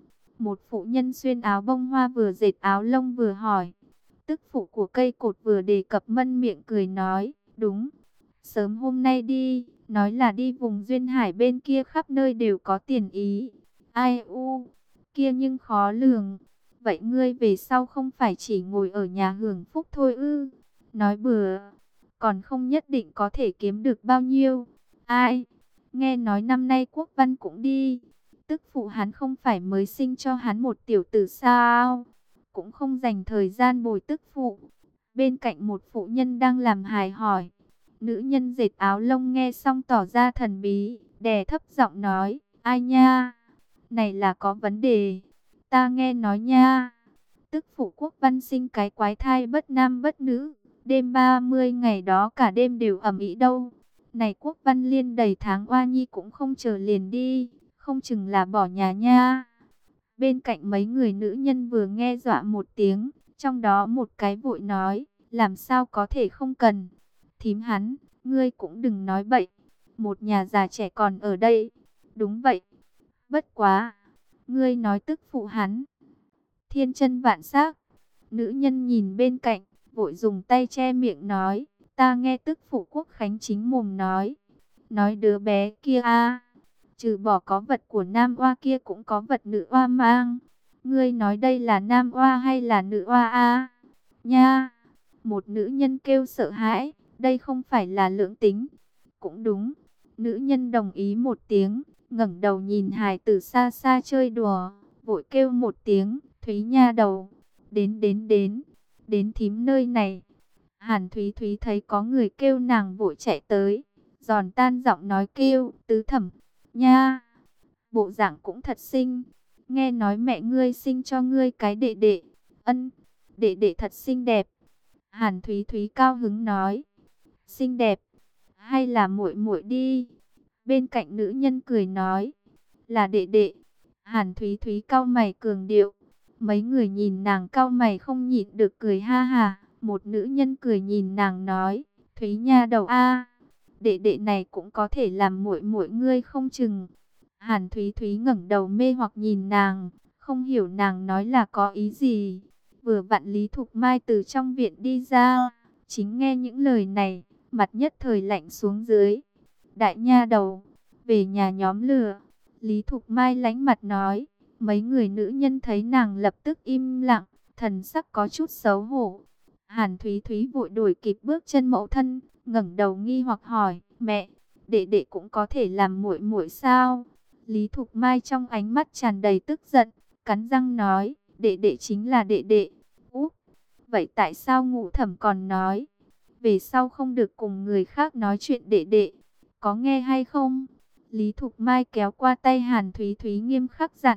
Một phụ nhân xuyên áo bông hoa vừa dệt áo lông vừa hỏi. Tức phụ của cây cột vừa đề cập mân miệng cười nói, đúng, sớm hôm nay đi, nói là đi vùng duyên hải bên kia khắp nơi đều có tiền ý. Ai u, kia nhưng khó lường. Vậy ngươi về sau không phải chỉ ngồi ở nhà hưởng phúc thôi ư? Nói bừa, còn không nhất định có thể kiếm được bao nhiêu. Ai, nghe nói năm nay Quốc Văn cũng đi. Tức phụ hắn không phải mới sinh cho hắn một tiểu tử sao? Cũng không dành thời gian bồi tức phụ. Bên cạnh một phụ nhân đang làm hài hỏi. Nữ nhân dệt áo lông nghe xong tỏ ra thần bí, đè thấp giọng nói, ai nha? Này là có vấn đề. Ta nghe nói nha. Tức phụ Quốc Văn sinh cái quái thai bất nam bất nữ. Đêm ba mươi ngày đó cả đêm đều ầm ĩ đâu. Này Quốc Văn liên đầy tháng oa nhi cũng không chờ liền đi. Không chừng là bỏ nhà nha. Bên cạnh mấy người nữ nhân vừa nghe dọa một tiếng. Trong đó một cái vội nói, làm sao có thể không cần. Thím hắn, ngươi cũng đừng nói bậy. Một nhà già trẻ còn ở đây. Đúng vậy. Bất quá. Ngươi nói tức phụ hắn. Thiên chân vạn xác. Nữ nhân nhìn bên cạnh, vội dùng tay che miệng nói. Ta nghe tức phụ Quốc Khánh chính mồm nói. Nói đứa bé kia a, trừ bỏ có vật của nam oa kia cũng có vật nữ oa mang. Ngươi nói đây là nam oa hay là nữ oa a? Nha. Một nữ nhân kêu sợ hãi. Đây không phải là lưỡng tính. Cũng đúng. Nữ nhân đồng ý một tiếng, ngẩng đầu nhìn hài tử xa xa chơi đùa, vội kêu một tiếng, Thúy nha đầu, đến đến đến, đến thím nơi này. Hàn Thúy Thúy thấy có người kêu nàng vội chạy tới, giòn tan giọng nói kêu, tứ thẩm, nha, bộ dạng cũng thật xinh, nghe nói mẹ ngươi sinh cho ngươi cái đệ đệ, ân, đệ đệ thật xinh đẹp. Hàn Thúy Thúy cao hứng nói, xinh đẹp, hay là muội muội đi. Bên cạnh nữ nhân cười nói, là đệ đệ. Hàn Thúy Thúy cau mày cường điệu. Mấy người nhìn nàng cau mày không nhịn được cười ha ha. Một nữ nhân cười nhìn nàng nói, Thúy nha đầu a, đệ đệ này cũng có thể làm muội muội ngươi không chừng. Hàn Thúy Thúy ngẩng đầu mê hoặc nhìn nàng, không hiểu nàng nói là có ý gì. Vừa vặn Lý Thục Mai từ trong viện đi ra, chính nghe những lời này, mặt nhất thời lạnh xuống dưới. Đại nha đầu, về nhà nhóm lửa. Lý Thục Mai lánh mặt nói. Mấy người nữ nhân thấy nàng lập tức im lặng, thần sắc có chút xấu hổ. Hàn Thúy Thúy vội đuổi kịp bước chân mẫu thân, ngẩng đầu nghi hoặc hỏi, mẹ, đệ đệ cũng có thể làm muội muội sao? Lý Thục Mai trong ánh mắt tràn đầy tức giận, cắn răng nói, đệ đệ chính là đệ đệ. Úp, vậy tại sao Ngũ Thẩm còn nói, về sau không được cùng người khác nói chuyện đệ đệ? Có nghe hay không? Lý Thục Mai kéo qua tay Hàn Thúy Thúy nghiêm khắc dặn.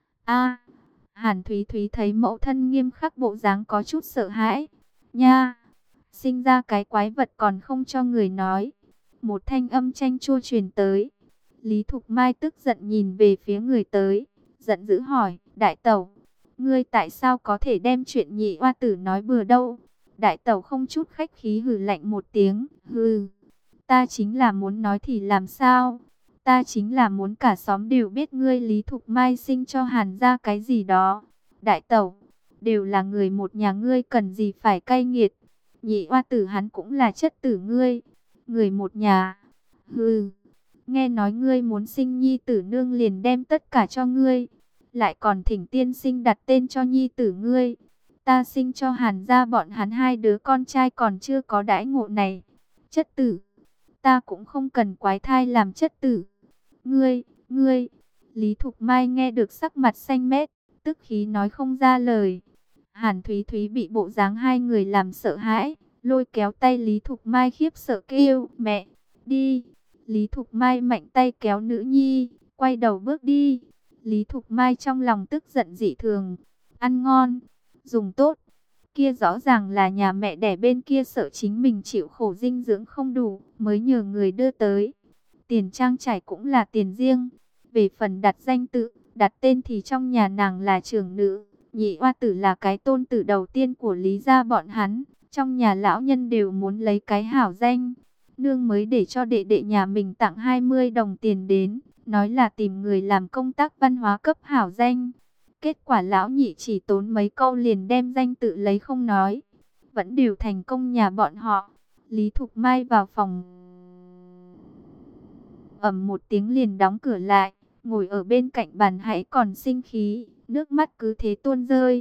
A, Hàn Thúy Thúy thấy mẫu thân nghiêm khắc bộ dáng có chút sợ hãi. Nha, sinh ra cái quái vật còn không cho người nói. Một thanh âm chanh chua truyền tới. Lý Thục Mai tức giận nhìn về phía người tới, giận dữ hỏi, đại tẩu, ngươi tại sao có thể đem chuyện nhị oa tử nói bừa đâu? Đại tẩu không chút khách khí hừ lạnh một tiếng, hừ. Ta chính là muốn nói thì làm sao? Ta chính là muốn cả xóm đều biết ngươi Lý Thục Mai sinh cho Hàn gia cái gì đó. Đại tẩu, đều là người một nhà ngươi cần gì phải cay nghiệt. Nhị oa tử hắn cũng là chất tử ngươi. Người một nhà. Hừ, nghe nói ngươi muốn sinh nhi tử nương liền đem tất cả cho ngươi. Lại còn thỉnh tiên sinh đặt tên cho nhi tử ngươi. Ta sinh cho Hàn gia bọn hắn hai đứa con trai còn chưa có đãi ngộ này. Chất tử. Ta cũng không cần quái thai làm chất tử. Ngươi, ngươi, Lý Thục Mai nghe được sắc mặt xanh mét, tức khí nói không ra lời. Hàn Thúy Thúy bị bộ dáng hai người làm sợ hãi, lôi kéo tay Lý Thục Mai khiếp sợ kêu, mẹ, đi. Lý Thục Mai mạnh tay kéo nữ nhi, quay đầu bước đi. Lý Thục Mai trong lòng tức giận dị thường, ăn ngon, dùng tốt. Kia rõ ràng là nhà mẹ đẻ bên kia sợ chính mình chịu khổ dinh dưỡng không đủ, mới nhờ người đưa tới. Tiền trang trải cũng là tiền riêng. Về phần đặt danh tự, đặt tên thì trong nhà nàng là trưởng nữ. Nhị oa tử là cái tôn tử đầu tiên của Lý gia bọn hắn. Trong nhà lão nhân đều muốn lấy cái hảo danh. Nương mới để cho đệ đệ nhà mình tặng hai mươi đồng tiền đến. Nói là tìm người làm công tác văn hóa cấp hảo danh. Kết quả lão nhị chỉ tốn mấy câu liền đem danh tự lấy không nói. Vẫn đều thành công nhà bọn họ. Lý Thục Mai vào phòng, ầm một tiếng liền đóng cửa lại, ngồi ở bên cạnh bàn hãy còn sinh khí, nước mắt cứ thế tuôn rơi.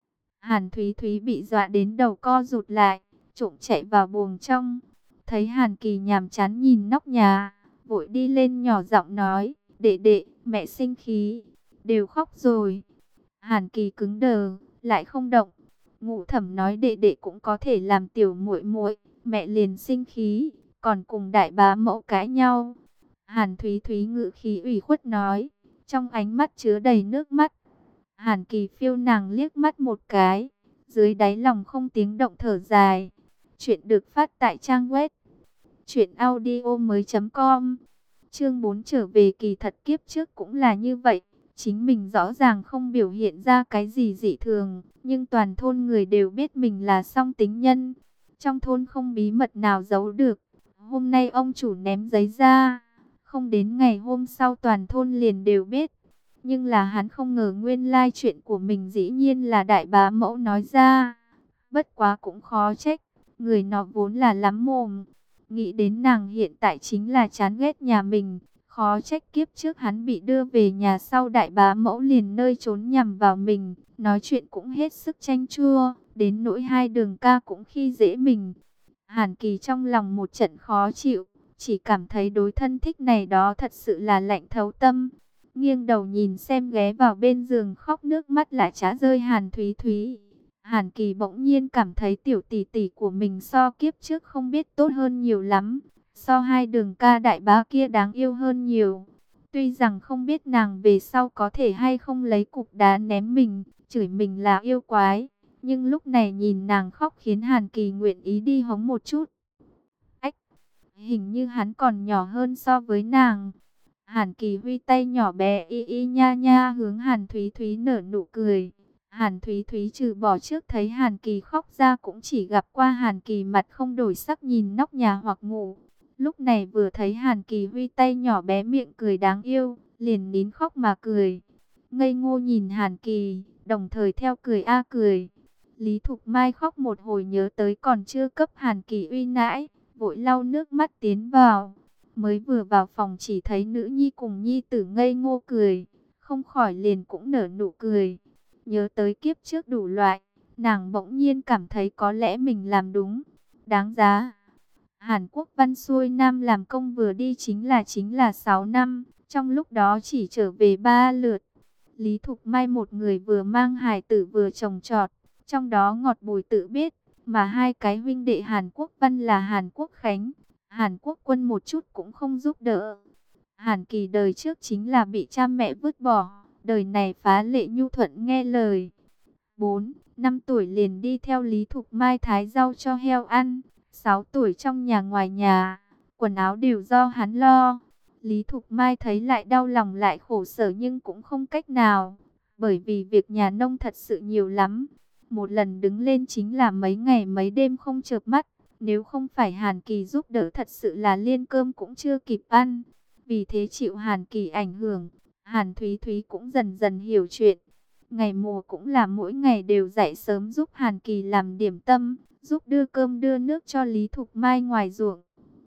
Hàn Thúy Thúy bị dọa đến đầu co rụt lại, trộm chạy vào buồng trong. Thấy Hàn Kỳ nhàm chán nhìn nóc nhà, vội đi lên nhỏ giọng nói, đệ đệ, mẹ sinh khí, đều khóc rồi. Hàn Kỳ cứng đờ, lại không động. Ngũ Thẩm nói đệ đệ cũng có thể làm tiểu muội muội, mẹ liền sinh khí, còn cùng đại bá mẫu cãi nhau. Hàn Thúy Thúy ngự khí ủy khuất nói, trong ánh mắt chứa đầy nước mắt. Hàn Kỳ phiêu nàng liếc mắt một cái, dưới đáy lòng không tiếng động thở dài. Chuyện được phát tại trang web truyện audio mới chấm com. Chương bốn trở về kỳ thật kiếp trước cũng là như vậy. Chính mình rõ ràng không biểu hiện ra cái gì dị thường, nhưng toàn thôn người đều biết mình là song tính nhân. Trong thôn không bí mật nào giấu được. Hôm nay ông chủ ném giấy ra, không đến ngày hôm sau toàn thôn liền đều biết. Nhưng là hắn không ngờ nguyên lai chuyện của mình dĩ nhiên là đại bá mẫu nói ra. Bất quá cũng khó trách, người nọ vốn là lắm mồm. Nghĩ đến nàng hiện tại chính là chán ghét nhà mình. Khó trách kiếp trước hắn bị đưa về nhà sau đại bá mẫu liền nơi trốn nhằm vào mình. Nói chuyện cũng hết sức chanh chua, đến nỗi hai đường ca cũng khi dễ mình. Hàn Kỳ trong lòng một trận khó chịu, chỉ cảm thấy đối thân thích này đó thật sự là lạnh thấu tâm. Nghiêng đầu nhìn xem ghé vào bên giường khóc nước mắt lại chả rơi Hàn Thúy Thúy. Hàn Kỳ bỗng nhiên cảm thấy tiểu tỷ tỷ của mình so kiếp trước không biết tốt hơn nhiều lắm. So hai đường ca đại bá kia đáng yêu hơn nhiều. Tuy rằng không biết nàng về sau có thể hay không lấy cục đá ném mình, chửi mình là yêu quái. Nhưng lúc này nhìn nàng khóc khiến Hàn Kỳ nguyện ý đi hống một chút. Ách, hình như hắn còn nhỏ hơn so với nàng. Hàn Kỳ huy tay nhỏ bé y y nha nha hướng Hàn Thúy Thúy nở nụ cười. Hàn Thúy Thúy trừ bỏ trước thấy Hàn Kỳ khóc ra cũng chỉ gặp qua Hàn Kỳ mặt không đổi sắc nhìn nóc nhà hoặc ngủ. Lúc này vừa thấy Hàn Kỳ huy tay nhỏ bé miệng cười đáng yêu, liền nín khóc mà cười. Ngây ngô nhìn Hàn Kỳ, đồng thời theo cười a cười. Lý Thục Mai khóc một hồi nhớ tới còn chưa cấp Hàn Kỳ uy nãi, vội lau nước mắt tiến vào. Mới vừa vào phòng chỉ thấy nữ nhi cùng nhi tử ngây ngô cười, không khỏi liền cũng nở nụ cười. Nhớ tới kiếp trước đủ loại, nàng bỗng nhiên cảm thấy có lẽ mình làm đúng, đáng giá. Hàn Quốc Văn xuôi nam làm công vừa đi chính là chính là sáu năm, trong lúc đó chỉ trở về ba lượt. Lý Thục Mai một người vừa mang hài tử vừa trồng trọt, trong đó Ngọt Bùi tự biết, mà hai cái huynh đệ Hàn Quốc Văn là Hàn Quốc Khánh, Hàn Quốc Quân một chút cũng không giúp đỡ. Hàn Kỳ đời trước chính là bị cha mẹ vứt bỏ, đời này phá lệ nhu thuận nghe lời. bốn, năm tuổi liền đi theo Lý Thục Mai thái rau cho heo ăn, sáu tuổi trong nhà ngoài nhà, quần áo đều do hắn lo. Lý Thục Mai thấy lại đau lòng lại khổ sở nhưng cũng không cách nào, bởi vì việc nhà nông thật sự nhiều lắm. Một lần đứng lên chính là mấy ngày mấy đêm không chợp mắt, nếu không phải Hàn Kỳ giúp đỡ thật sự là liên cơm cũng chưa kịp ăn. Vì thế chịu Hàn Kỳ ảnh hưởng, Hàn Thúy Thúy cũng dần dần hiểu chuyện. Ngày mùa cũng là mỗi ngày đều dậy sớm giúp Hàn Kỳ làm điểm tâm, giúp đưa cơm đưa nước cho Lý Thục Mai ngoài ruộng.